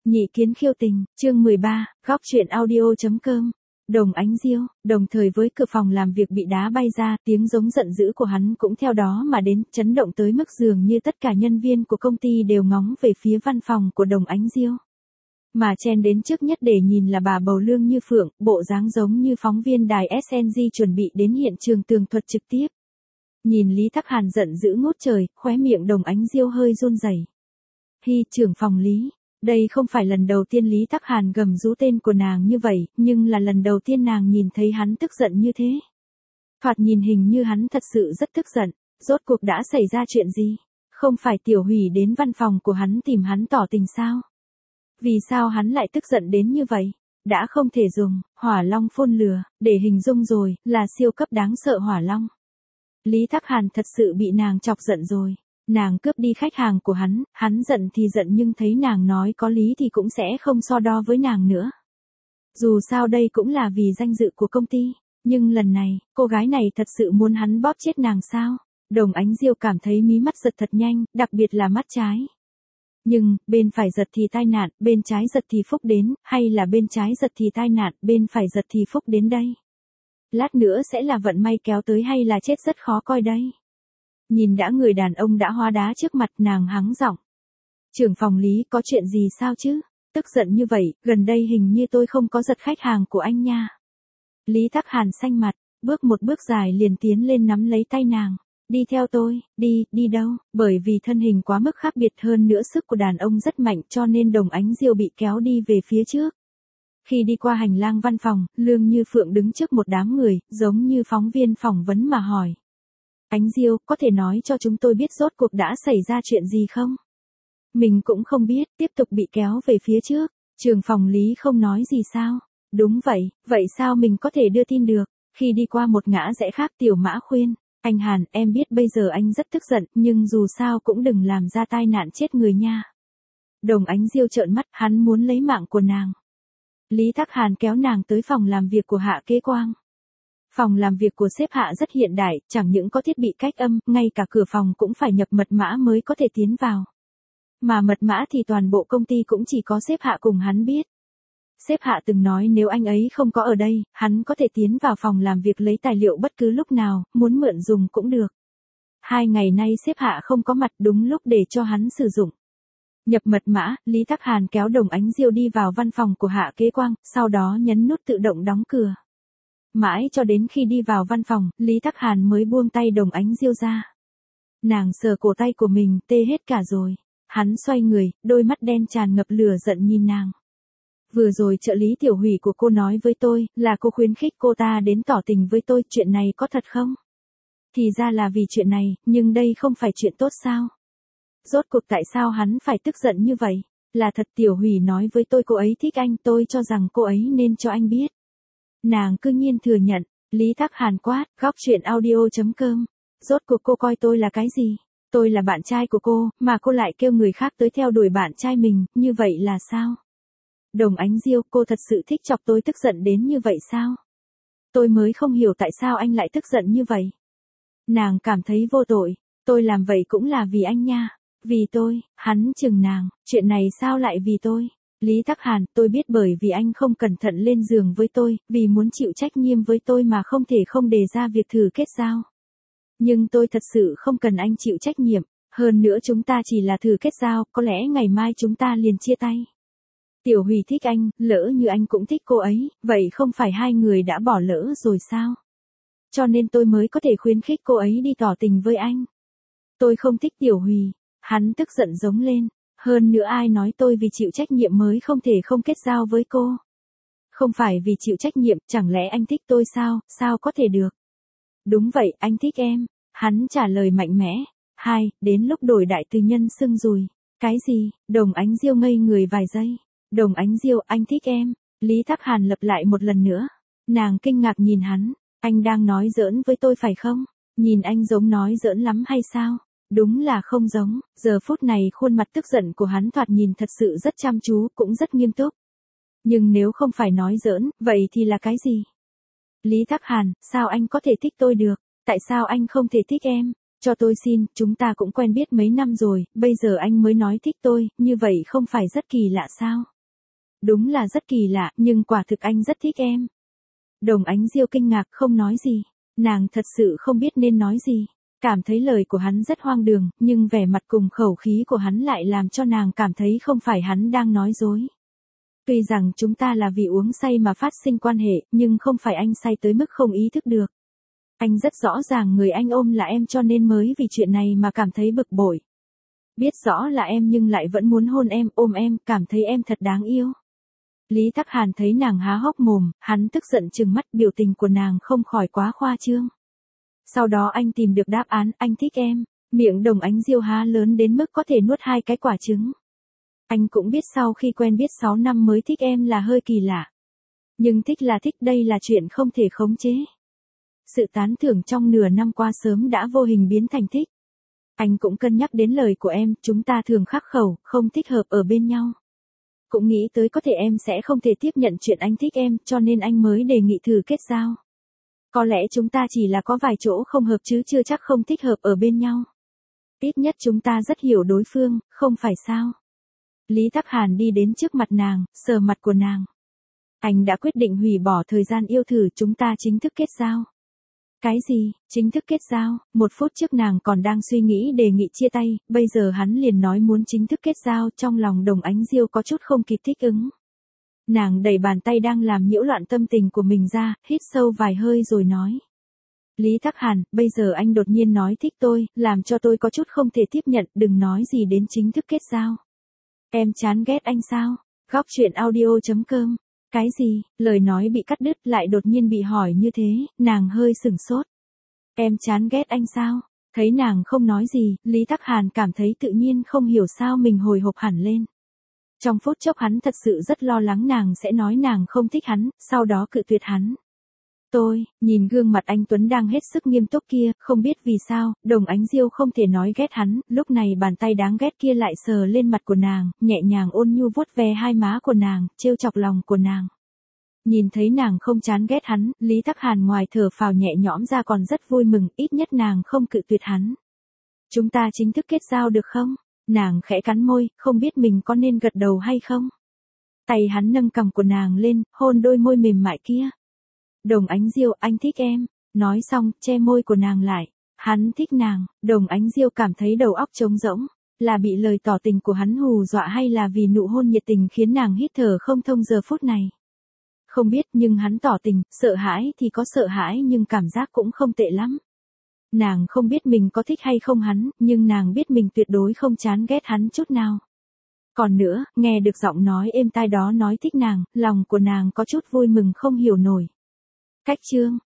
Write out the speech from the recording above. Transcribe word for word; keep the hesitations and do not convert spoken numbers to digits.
Nhị kiến khiêu tình, chương mười ba, góc truyện audio.com. Đồng Ánh Diêu, đồng thời với cửa phòng làm việc bị đá bay ra, tiếng giống giận dữ của hắn cũng theo đó mà đến, chấn động tới mức dường như tất cả nhân viên của công ty đều ngóng về phía văn phòng của Đồng Ánh Diêu. Mà chen đến trước nhất để nhìn là bà bầu lương như phượng, bộ dáng giống như phóng viên đài ét en giê chuẩn bị đến hiện trường tường thuật trực tiếp. Nhìn Lý Tắc Hàn giận dữ ngút trời, khóe miệng Đồng Ánh Diêu hơi run rẩy. Hi, trưởng phòng Lý. Đây không phải lần đầu tiên Lý Tắc Hàn gầm rú tên của nàng như vậy, nhưng là lần đầu tiên nàng nhìn thấy hắn tức giận như thế. Thoạt nhìn hình như hắn thật sự rất tức giận, rốt cuộc đã xảy ra chuyện gì? Không phải Tiểu Hủy đến văn phòng của hắn tìm hắn tỏ tình sao? Vì sao hắn lại tức giận đến như vậy? Đã không thể dùng hỏa long phun lửa để hình dung rồi, là siêu cấp đáng sợ hỏa long. Lý Tắc Hàn thật sự bị nàng chọc giận rồi. Nàng cướp đi khách hàng của hắn, hắn giận thì giận nhưng thấy nàng nói có lý thì cũng sẽ không so đo với nàng nữa. Dù sao đây cũng là vì danh dự của công ty, nhưng lần này, cô gái này thật sự muốn hắn bóp chết nàng sao? Đồng Ánh Diêu cảm thấy mí mắt giật thật nhanh, đặc biệt là mắt trái. Nhưng, bên phải giật thì tai nạn, bên trái giật thì phúc đến, hay là bên trái giật thì tai nạn, bên phải giật thì phúc đến đây? Lát nữa sẽ là vận may kéo tới hay là chết rất khó coi đây? Nhìn đã người đàn ông đã hóa đá trước mặt, nàng hắng giọng. Trưởng phòng Lý, có chuyện gì sao chứ? Tức giận như vậy, gần đây hình như tôi không có giật khách hàng của anh nha. Lý Tắc Hàn xanh mặt, bước một bước dài liền tiến lên nắm lấy tay nàng. Đi theo tôi. Đi, đi đâu? Bởi vì thân hình quá mức khác biệt, hơn nữa sức của đàn ông rất mạnh cho nên Đồng Ánh Diêu bị kéo đi về phía trước. Khi đi qua hành lang văn phòng, Lương Như Phượng đứng trước một đám người, giống như phóng viên phỏng vấn mà hỏi. Ánh Diêu, có thể nói cho chúng tôi biết rốt cuộc đã xảy ra chuyện gì không? Mình cũng không biết, tiếp tục bị kéo về phía trước. Trưởng phòng Lý không nói gì sao? Đúng vậy, vậy sao mình có thể đưa tin được? Khi đi qua một ngã rẽ khác, Tiểu Mã khuyên. Anh Hàn, em biết bây giờ anh rất tức giận, nhưng dù sao cũng đừng làm ra tai nạn chết người nha. Đồng Ánh Diêu trợn mắt, hắn muốn lấy mạng của nàng. Lý Tắc Hàn kéo nàng tới phòng làm việc của Hạ Kế Quang. Phòng làm việc của sếp Hạ rất hiện đại, chẳng những có thiết bị cách âm, ngay cả cửa phòng cũng phải nhập mật mã mới có thể tiến vào. Mà mật mã thì toàn bộ công ty cũng chỉ có sếp Hạ cùng hắn biết. Sếp Hạ từng nói nếu anh ấy không có ở đây, hắn có thể tiến vào phòng làm việc lấy tài liệu bất cứ lúc nào, muốn mượn dùng cũng được. Hai ngày nay sếp Hạ không có mặt, đúng lúc để cho hắn sử dụng. Nhập mật mã, Lý Tắc Hàn kéo Đồng Ánh Diêu đi vào văn phòng của Hạ Kế Quang, sau đó nhấn nút tự động đóng cửa. Mãi cho đến khi đi vào văn phòng, Lý Tắc Hàn mới buông tay Đồng Ánh Diêu ra. Nàng sờ cổ tay của mình, tê hết cả rồi. Hắn xoay người, đôi mắt đen tràn ngập lửa giận nhìn nàng. Vừa rồi trợ lý Tiểu Hủy của cô nói với tôi, là cô khuyến khích cô ta đến tỏ tình với tôi, chuyện này có thật không? Thì ra là vì chuyện này, nhưng đây không phải chuyện tốt sao? Rốt cuộc tại sao hắn phải tức giận như vậy? Là thật, Tiểu Hủy nói với tôi cô ấy thích anh, tôi cho rằng cô ấy nên cho anh biết. Nàng cư nhiên thừa nhận. Lý Tắc Hàn quát, góc truyện audio.com. Rốt cuộc cô coi tôi là cái gì? Tôi là bạn trai của cô, mà cô lại kêu người khác tới theo đuổi bạn trai mình, như vậy là sao? Đồng Ánh Diêu, cô thật sự thích chọc tôi tức giận đến như vậy sao? Tôi mới không hiểu tại sao anh lại tức giận như vậy. Nàng cảm thấy vô tội, tôi làm vậy cũng là vì anh nha. Vì tôi, hắn chừng nàng, chuyện này sao lại vì tôi? Lý Tắc Hàn, tôi biết bởi vì anh không cẩn thận lên giường với tôi, vì muốn chịu trách nhiệm với tôi mà không thể không đề ra việc thử kết giao. Nhưng tôi thật sự không cần anh chịu trách nhiệm, hơn nữa chúng ta chỉ là thử kết giao, có lẽ ngày mai chúng ta liền chia tay. Tiểu Hủy thích anh, lỡ như anh cũng thích cô ấy, vậy không phải hai người đã bỏ lỡ rồi sao? Cho nên tôi mới có thể khuyến khích cô ấy đi tỏ tình với anh. Tôi không thích Tiểu Hủy, hắn tức giận giống lên. Hơn nữa ai nói tôi vì chịu trách nhiệm mới không thể không kết giao với cô? Không phải vì chịu trách nhiệm, chẳng lẽ anh thích tôi sao, sao có thể được? Đúng vậy, anh thích em. Hắn trả lời mạnh mẽ. Hai, đến lúc đổi đại từ nhân xưng rồi. Cái gì? Đồng Ánh Diêu ngây người vài giây. Đồng Ánh Diêu, anh thích em. Lý Tắc Hàn lặp lại một lần nữa. Nàng kinh ngạc nhìn hắn. Anh đang nói giỡn với tôi phải không? Nhìn anh giống nói giỡn lắm hay sao? Đúng là không giống, giờ phút này khuôn mặt tức giận của hắn thoạt nhìn thật sự rất chăm chú, cũng rất nghiêm túc. Nhưng nếu không phải nói giỡn, vậy thì là cái gì? Lý Tắc Hàn, sao anh có thể thích tôi được? Tại sao anh không thể thích em? Cho tôi xin, chúng ta cũng quen biết mấy năm rồi, bây giờ anh mới nói thích tôi, như vậy không phải rất kỳ lạ sao? Đúng là rất kỳ lạ, nhưng quả thực anh rất thích em. Đồng Ánh Diêu kinh ngạc không nói gì. Nàng thật sự không biết nên nói gì. Cảm thấy lời của hắn rất hoang đường, nhưng vẻ mặt cùng khẩu khí của hắn lại làm cho nàng cảm thấy không phải hắn đang nói dối. Tuy rằng chúng ta là vì uống say mà phát sinh quan hệ, nhưng không phải anh say tới mức không ý thức được. Anh rất rõ ràng người anh ôm là em cho nên mới vì chuyện này mà cảm thấy bực bội. Biết rõ là em nhưng lại vẫn muốn hôn em, ôm em, cảm thấy em thật đáng yêu. Lý Tắc Hàn thấy nàng há hốc mồm, hắn tức giận trừng mắt, biểu tình của nàng không khỏi quá khoa trương. Sau đó anh tìm được đáp án, anh thích em. Miệng Đồng Ánh Diêu há lớn đến mức có thể nuốt hai cái quả trứng. Anh cũng biết sau khi quen biết sáu năm mới thích em là hơi kỳ lạ. Nhưng thích là thích, đây là chuyện không thể khống chế. Sự tán thưởng trong nửa năm qua sớm đã vô hình biến thành thích. Anh cũng cân nhắc đến lời của em, chúng ta thường khắc khẩu, không thích hợp ở bên nhau. Cũng nghĩ tới có thể em sẽ không thể tiếp nhận chuyện anh thích em, cho nên anh mới đề nghị thử kết giao. Có lẽ chúng ta chỉ là có vài chỗ không hợp chứ chưa chắc không thích hợp ở bên nhau. Ít nhất chúng ta rất hiểu đối phương, không phải sao? Lý Tắc Hàn đi đến trước mặt nàng, sờ mặt của nàng. Anh đã quyết định hủy bỏ thời gian yêu thử, chúng ta chính thức kết giao. Cái gì, chính thức kết giao? Một phút trước nàng còn đang suy nghĩ đề nghị chia tay, bây giờ hắn liền nói muốn chính thức kết giao, trong lòng Đồng Ánh Diêu có chút không kịp thích ứng. Nàng đẩy bàn tay đang làm nhiễu loạn tâm tình của mình ra, hít sâu vài hơi rồi nói. Lý Tắc Hàn, bây giờ anh đột nhiên nói thích tôi, làm cho tôi có chút không thể tiếp nhận, đừng nói gì đến chính thức kết giao. Em chán ghét anh sao? Góc truyện audio chấm com. Cái gì? Lời nói bị cắt đứt, lại đột nhiên bị hỏi như thế, nàng hơi sửng sốt. Em chán ghét anh sao? Thấy nàng không nói gì, Lý Tắc Hàn cảm thấy tự nhiên không hiểu sao mình hồi hộp hẳn lên. Trong phút chốc hắn thật sự rất lo lắng nàng sẽ nói nàng không thích hắn, sau đó cự tuyệt hắn. Tôi, nhìn gương mặt anh Tuấn đang hết sức nghiêm túc kia, không biết vì sao, Đồng Ánh Diêu không thể nói ghét hắn, lúc này bàn tay đáng ghét kia lại sờ lên mặt của nàng, nhẹ nhàng ôn nhu vuốt ve hai má của nàng, trêu chọc lòng của nàng. Nhìn thấy nàng không chán ghét hắn, Lý Tắc Hàn ngoài thở phào nhẹ nhõm ra còn rất vui mừng, ít nhất nàng không cự tuyệt hắn. Chúng ta chính thức kết giao được không? Nàng khẽ cắn môi, không biết mình có nên gật đầu hay không. Tay hắn nâng cằm của nàng lên, hôn đôi môi mềm mại kia. Đồng Ánh Diêu, anh thích em. Nói xong, che môi của nàng lại. Hắn thích nàng, Đồng Ánh Diêu cảm thấy đầu óc trống rỗng. Là bị lời tỏ tình của hắn hù dọa hay là vì nụ hôn nhiệt tình khiến nàng hít thở không thông giờ phút này. Không biết, nhưng hắn tỏ tình, sợ hãi thì có sợ hãi nhưng cảm giác cũng không tệ lắm. Nàng không biết mình có thích hay không hắn, nhưng nàng biết mình tuyệt đối không chán ghét hắn chút nào. Còn nữa, nghe được giọng nói êm tai đó nói thích nàng, lòng của nàng có chút vui mừng không hiểu nổi. Cách chương